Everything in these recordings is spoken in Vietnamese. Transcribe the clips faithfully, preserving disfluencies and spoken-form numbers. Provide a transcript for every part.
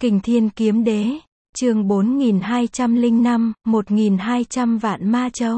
Kình Thiên Kiếm Đế, chương bốn nghìn hai trăm lẻ năm, một nghìn hai trăm vạn ma châu.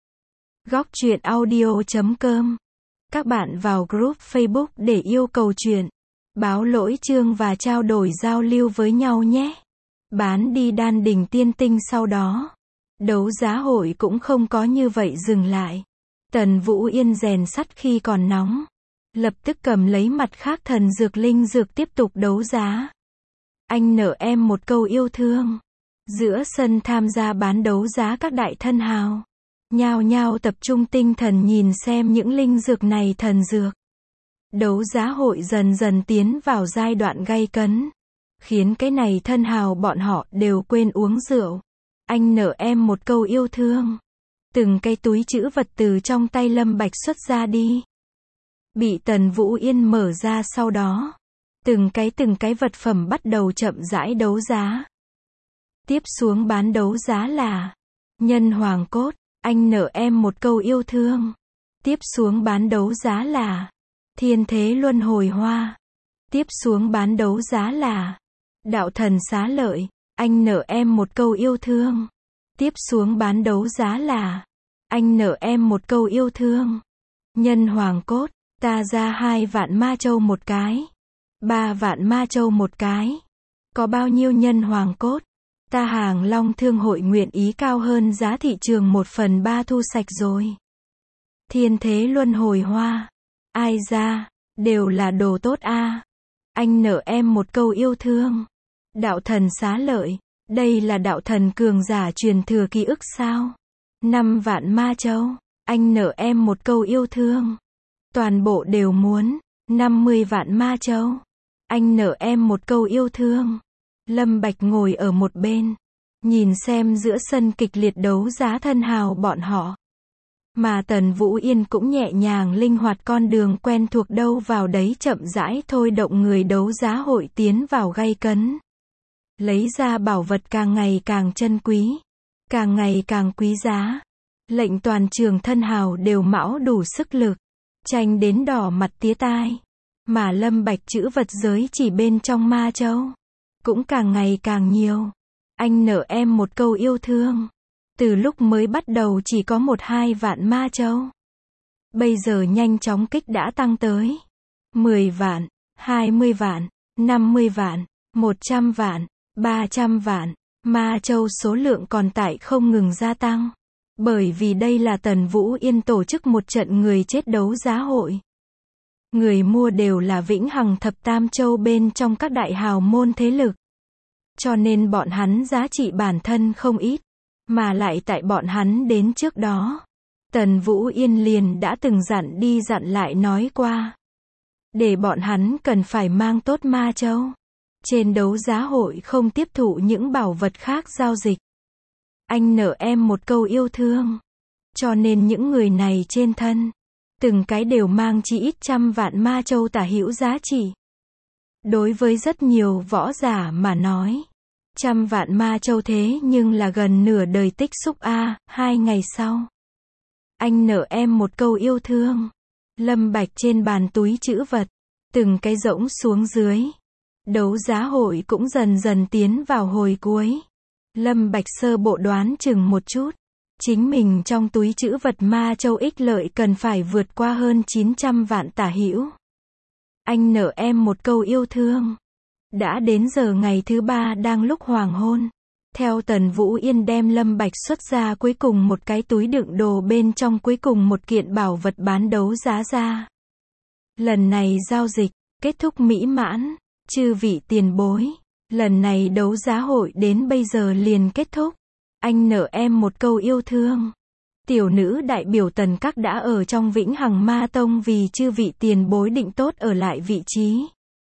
Góc truyện audio chấm com. Các bạn vào group Facebook để yêu cầu truyện, báo lỗi chương và trao đổi giao lưu với nhau nhé. Bán đi đan đỉnh tiên tinh sau đó. Đấu giá hội cũng không có như vậy dừng lại. Tần Vũ Yên rèn sắt khi còn nóng. Lập tức cầm lấy mặt khác thần dược linh dược tiếp tục đấu giá. Anh nợ em một câu yêu thương. Giữa sân tham gia bán đấu giá các đại thân hào. Nhao nhao tập trung tinh thần nhìn xem những linh dược này thần dược. Đấu giá hội dần dần tiến vào giai đoạn gay cấn. Khiến cái này thân hào bọn họ đều quên uống rượu. Anh nợ em một câu yêu thương. Từng cái túi trữ vật từ trong tay Lâm Bạch xuất ra đi. Bị Tần Vũ Yên mở ra sau đó. Từng cái từng cái vật phẩm bắt đầu chậm rãi đấu giá. Tiếp xuống bán đấu giá là Nhân Hoàng Cốt, anh nợ em một câu yêu thương. Tiếp xuống bán đấu giá là Thiên Thế Luân Hồi Hoa. Tiếp xuống bán đấu giá là Đạo Thần Xá Lợi, anh nợ em một câu yêu thương. Tiếp xuống bán đấu giá là Anh nợ em một câu yêu thương. Nhân Hoàng Cốt, ta ra hai vạn ma châu một cái. Ba vạn ma châu một cái. Có bao nhiêu nhân hoàng cốt? Ta Hàng Long Thương hội nguyện ý cao hơn giá thị trường một phần ba thu sạch rồi. Thiên Thế Luân Hồi Hoa. Ai ra? Đều là đồ tốt a. Anh nợ em một câu yêu thương. Đạo Thần Xá Lợi. Đây là đạo thần cường giả truyền thừa ký ức sao? Năm vạn ma châu. Anh nợ em một câu yêu thương. Toàn bộ đều muốn. Năm mươi vạn ma châu. Anh nợ em một câu yêu thương. Lâm Bạch ngồi ở một bên. Nhìn xem giữa sân kịch liệt đấu giá thân hào bọn họ. Mà Tần Vũ Yên cũng nhẹ nhàng linh hoạt con đường quen thuộc đâu vào đấy chậm rãi thôi động người đấu giá hội tiến vào gay cấn. Lấy ra bảo vật càng ngày càng chân quý. Càng ngày càng quý giá. Lệnh toàn trường thân hào đều mão đủ sức lực. Tranh đến đỏ mặt tía tai. Mà Lâm Bạch chữ vật giới chỉ bên trong ma châu. Cũng càng ngày càng nhiều. Anh nợ em một câu yêu thương. Từ lúc mới bắt đầu chỉ có một hai vạn ma châu. Bây giờ nhanh chóng kích đã tăng tới. mười vạn, hai mươi vạn, năm mươi vạn, một trăm vạn, ba trăm vạn. Ma châu số lượng còn tại không ngừng gia tăng. Bởi vì đây là Tần Vũ Yên tổ chức một trận người chết đấu giá hội. Người mua đều là vĩnh hằng thập tam châu bên trong các đại hào môn thế lực. Cho nên bọn hắn giá trị bản thân không ít. Mà lại tại bọn hắn đến trước đó. Tần Vũ Yên liền đã từng dặn đi dặn lại nói qua. Để bọn hắn cần phải mang tốt ma châu. Trên đấu giá hội không tiếp thụ những bảo vật khác giao dịch. Anh nợ em một câu yêu thương. Cho nên những người này trên thân. Từng cái đều mang chỉ ít trăm vạn ma châu tả hữu giá trị. Đối với rất nhiều võ giả mà nói. Trăm vạn ma châu thế nhưng là gần nửa đời tích xúc a. Hai ngày sau. Anh nợ em một câu yêu thương. Lâm Bạch trên bàn túi trữ vật. Từng cái rỗng xuống dưới. Đấu giá hội cũng dần dần tiến vào hồi cuối. Lâm Bạch sơ bộ đoán chừng một chút. Chính mình trong túi trữ vật ma châu ích lợi cần phải vượt qua hơn chín trăm vạn tả hữu. Anh nợ em một câu yêu thương. Đã đến giờ ngày thứ ba đang lúc hoàng hôn. Theo Tần Vũ Yên đem Lâm Bạch xuất ra cuối cùng một cái túi đựng đồ bên trong cuối cùng một kiện bảo vật bán đấu giá ra. Lần này giao dịch, kết thúc mỹ mãn. Chư vị tiền bối. Lần này đấu giá hội đến bây giờ liền kết thúc. Anh nợ em một câu yêu thương. Tiểu nữ đại biểu Tần Các đã ở trong Vĩnh Hằng Ma Tông vì chư vị tiền bối định tốt ở lại vị trí.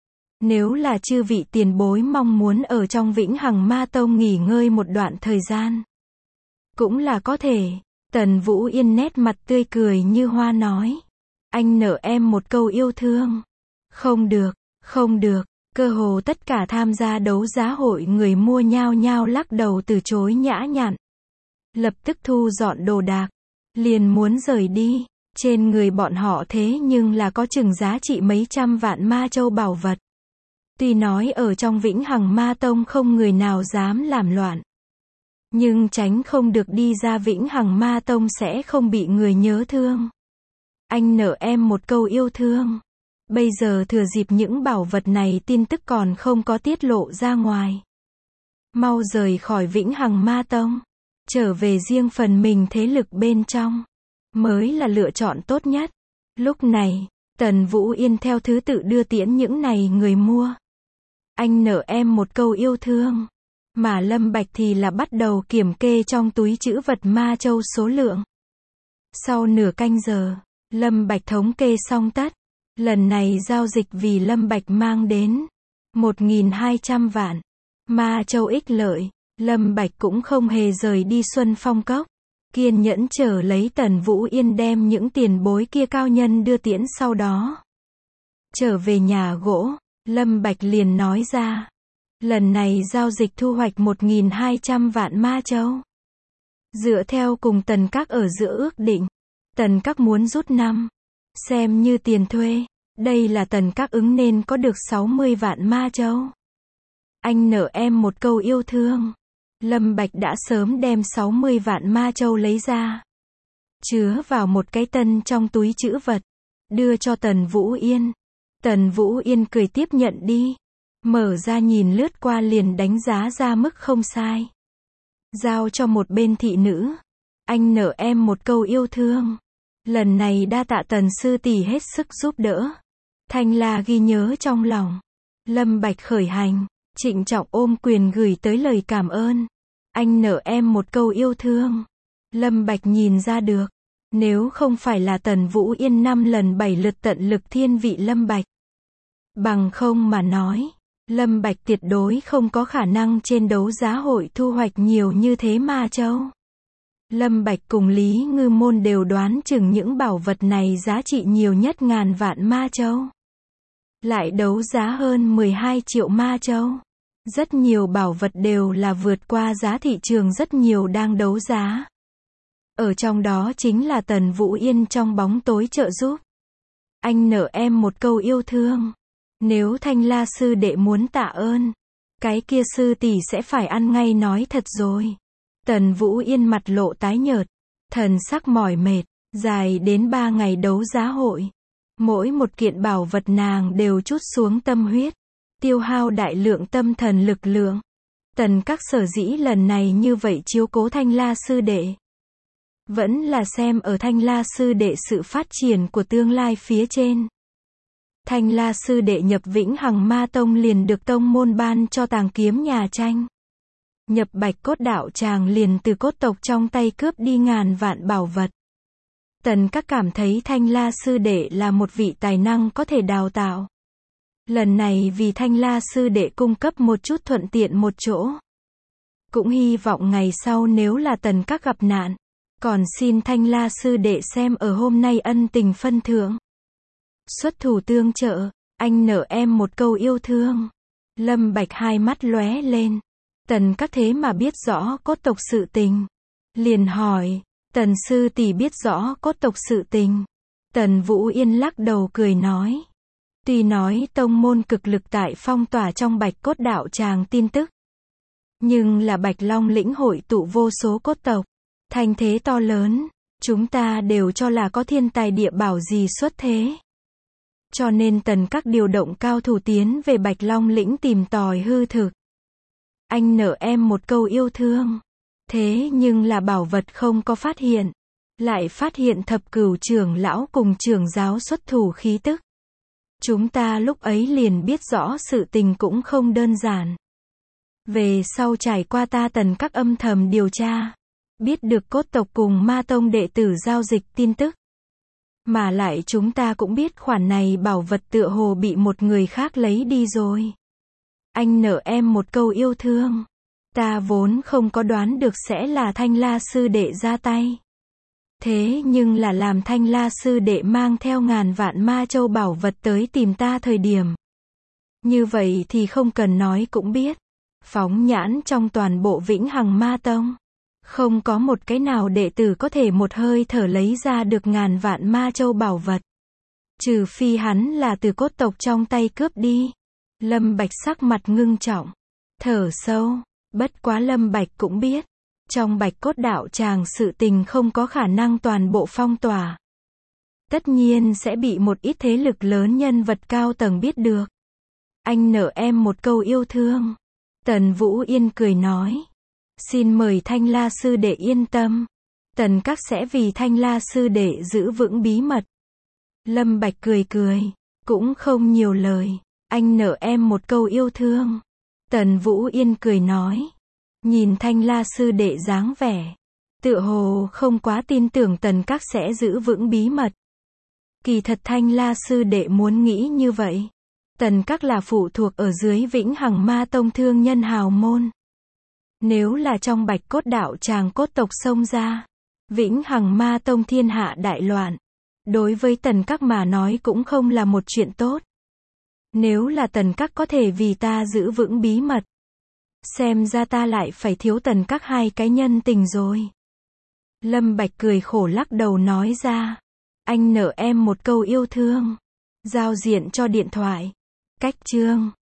Nếu là chư vị tiền bối mong muốn ở trong Vĩnh Hằng Ma Tông nghỉ ngơi một đoạn thời gian. Cũng là có thể. Tần Vũ Yên nét mặt tươi cười như hoa nói. Anh nợ em một câu yêu thương. Không được, không được. Cơ hồ tất cả tham gia đấu giá hội người mua nhao nhao lắc đầu từ chối nhã nhặn. Lập tức thu dọn đồ đạc. Liền muốn rời đi. Trên người bọn họ thế nhưng là có chừng giá trị mấy trăm vạn ma châu bảo vật. Tuy nói ở trong Vĩnh Hằng Ma Tông không người nào dám làm loạn, nhưng tránh không được đi ra Vĩnh Hằng Ma Tông sẽ không bị người nhớ thương. Anh nợ em một câu yêu thương. Bây giờ thừa dịp những bảo vật này tin tức còn không có tiết lộ ra ngoài. Mau rời khỏi Vĩnh Hằng Ma Tông. Trở về riêng phần mình thế lực bên trong. Mới là lựa chọn tốt nhất. Lúc này, Tần Vũ Yên theo thứ tự đưa tiễn những này người mua. Anh nợ em một câu yêu thương. Mà Lâm Bạch thì là bắt đầu kiểm kê trong túi trữ vật ma châu số lượng. Sau nửa canh giờ, Lâm Bạch thống kê xong tất. Lần này giao dịch vì Lâm Bạch mang đến một nghìn hai trăm vạn ma châu ích lợi. Lâm Bạch cũng không hề rời đi Xuân Phong Cốc, kiên nhẫn chờ lấy Tần Vũ Yên đem những tiền bối kia cao nhân đưa tiễn. Sau đó trở về nhà gỗ, Lâm Bạch liền nói ra, lần này giao dịch thu hoạch một nghìn hai trăm vạn ma châu. Dựa theo cùng Tần Các ở giữa ước định, Tần Các muốn rút năm, xem như tiền thuê. Đây là Tần Các ứng nên có được sáu mươi vạn ma châu. Anh nợ em một câu yêu thương. Lâm Bạch đã sớm đem sáu mươi vạn ma châu lấy ra, chứa vào một cái tân trong túi trữ vật, đưa cho Tần Vũ Yên. Tần Vũ Yên cười tiếp nhận đi, mở ra nhìn lướt qua liền đánh giá ra mức không sai. Giao cho một bên thị nữ. Anh nợ em một câu yêu thương. Lần này đa tạ Tần sư tỷ hết sức giúp đỡ. Thanh La ghi nhớ trong lòng. Lâm Bạch khởi hành, trịnh trọng ôm quyền gửi tới lời cảm ơn. Anh nợ em một câu yêu thương. Lâm Bạch nhìn ra được, nếu không phải là Tần Vũ Yên năm lần bảy lượt tận lực thiên vị Lâm Bạch, bằng không mà nói, Lâm Bạch tuyệt đối không có khả năng trên đấu giá hội thu hoạch nhiều như thế ma châu. Lâm Bạch cùng Lý Ngư Môn đều đoán chừng những bảo vật này giá trị nhiều nhất ngàn vạn ma châu. Lại đấu giá hơn mười hai triệu ma châu. Rất nhiều bảo vật đều là vượt qua giá thị trường rất nhiều đang đấu giá. Ở trong đó chính là Tần Vũ Yên trong bóng tối trợ giúp. Anh nợ em một câu yêu thương. Nếu Thanh La sư đệ muốn tạ ơn, cái kia sư tỷ sẽ phải ăn ngay nói thật rồi. Tần Vũ Yên mặt lộ tái nhợt, thần sắc mỏi mệt, dài đến ba ngày đấu giá hội. Mỗi một kiện bảo vật nàng đều trút xuống tâm huyết, tiêu hao đại lượng tâm thần lực lượng. Tần Các sở dĩ lần này như vậy chiếu cố Thanh La sư đệ, vẫn là xem ở Thanh La sư đệ sự phát triển của tương lai phía trên. Thanh La sư đệ nhập Vĩnh Hằng Ma Tông liền được tông môn ban cho tàng kiếm nhà tranh. Nhập Bạch Cốt đạo tràng liền từ cốt tộc trong tay cướp đi ngàn vạn bảo vật. Tần Các cảm thấy Thanh La sư đệ là một vị tài năng có thể đào tạo. Lần này vì Thanh La sư đệ cung cấp một chút thuận tiện một chỗ. Cũng hy vọng ngày sau nếu là Tần Các gặp nạn, còn xin Thanh La sư đệ xem ở hôm nay ân tình phân thưởng. Xuất thủ tương trợ, anh nợ em một câu yêu thương. Lâm Bạch hai mắt lóe lên. Tần Các thế mà biết rõ cốt tộc sự tình. Liền hỏi, Tần sư tỷ biết rõ cốt tộc sự tình. Tần Vũ Yên lắc đầu cười nói. Tuy nói tông môn cực lực tại phong tỏa trong Bạch Cốt đạo tràng tin tức, nhưng là Bạch Long lĩnh hội tụ vô số cốt tộc, thành thế to lớn, chúng ta đều cho là có thiên tài địa bảo gì xuất thế. Cho nên Tần Các điều động cao thủ tiến về Bạch Long lĩnh tìm tòi hư thực. Anh nợ em một câu yêu thương. Thế nhưng là bảo vật không có phát hiện. Lại phát hiện thập cửu trưởng lão cùng trưởng giáo xuất thủ khí tức. Chúng ta lúc ấy liền biết rõ sự tình cũng không đơn giản. Về sau trải qua ta Tần Các âm thầm điều tra, biết được cốt tộc cùng ma tông đệ tử giao dịch tin tức. Mà lại chúng ta cũng biết khoản này bảo vật tựa hồ bị một người khác lấy đi rồi. Anh nợ em một câu yêu thương. Ta vốn không có đoán được sẽ là Thanh La sư đệ ra tay. Thế nhưng là làm Thanh La sư đệ mang theo ngàn vạn ma châu bảo vật tới tìm ta thời điểm. Như vậy thì không cần nói cũng biết. Phóng nhãn trong toàn bộ Vĩnh Hằng Ma Tông, không có một cái nào đệ tử có thể một hơi thở lấy ra được ngàn vạn ma châu bảo vật. Trừ phi hắn là từ cốt tộc trong tay cướp đi. Lâm Bạch sắc mặt ngưng trọng, thở sâu, bất quá Lâm Bạch cũng biết, trong Bạch Cốt Đạo Tràng sự tình không có khả năng toàn bộ phong tỏa. Tất nhiên sẽ bị một ít thế lực lớn nhân vật cao tầng biết được. Anh nợ em một câu yêu thương. Tần Vũ Yên cười nói. Xin mời Thanh La sư đệ yên tâm. Tần các sẽ vì Thanh La sư đệ giữ vững bí mật. Lâm Bạch cười cười, cũng không nhiều lời. Anh nợ em một câu yêu thương. Tần Vũ Yên cười nói. Nhìn Thanh La sư đệ dáng vẻ, tựa hồ không quá tin tưởng tần các sẽ giữ vững bí mật. Kỳ thật Thanh La sư đệ muốn nghĩ như vậy. Tần các là phụ thuộc ở dưới Vĩnh Hằng Ma Tông thương nhân hào môn. Nếu là trong Bạch Cốt Đạo Tràng cốt tộc xông ra, Vĩnh Hằng Ma Tông thiên hạ đại loạn, đối với tần các mà nói cũng không là một chuyện tốt. Nếu là tần các có thể vì ta giữ vững bí mật, xem ra ta lại phải thiếu tần các hai cái nhân tình rồi. Lâm Bạch cười khổ lắc đầu nói ra. Anh nợ em một câu yêu thương. Giao diện cho điện thoại. Cách chương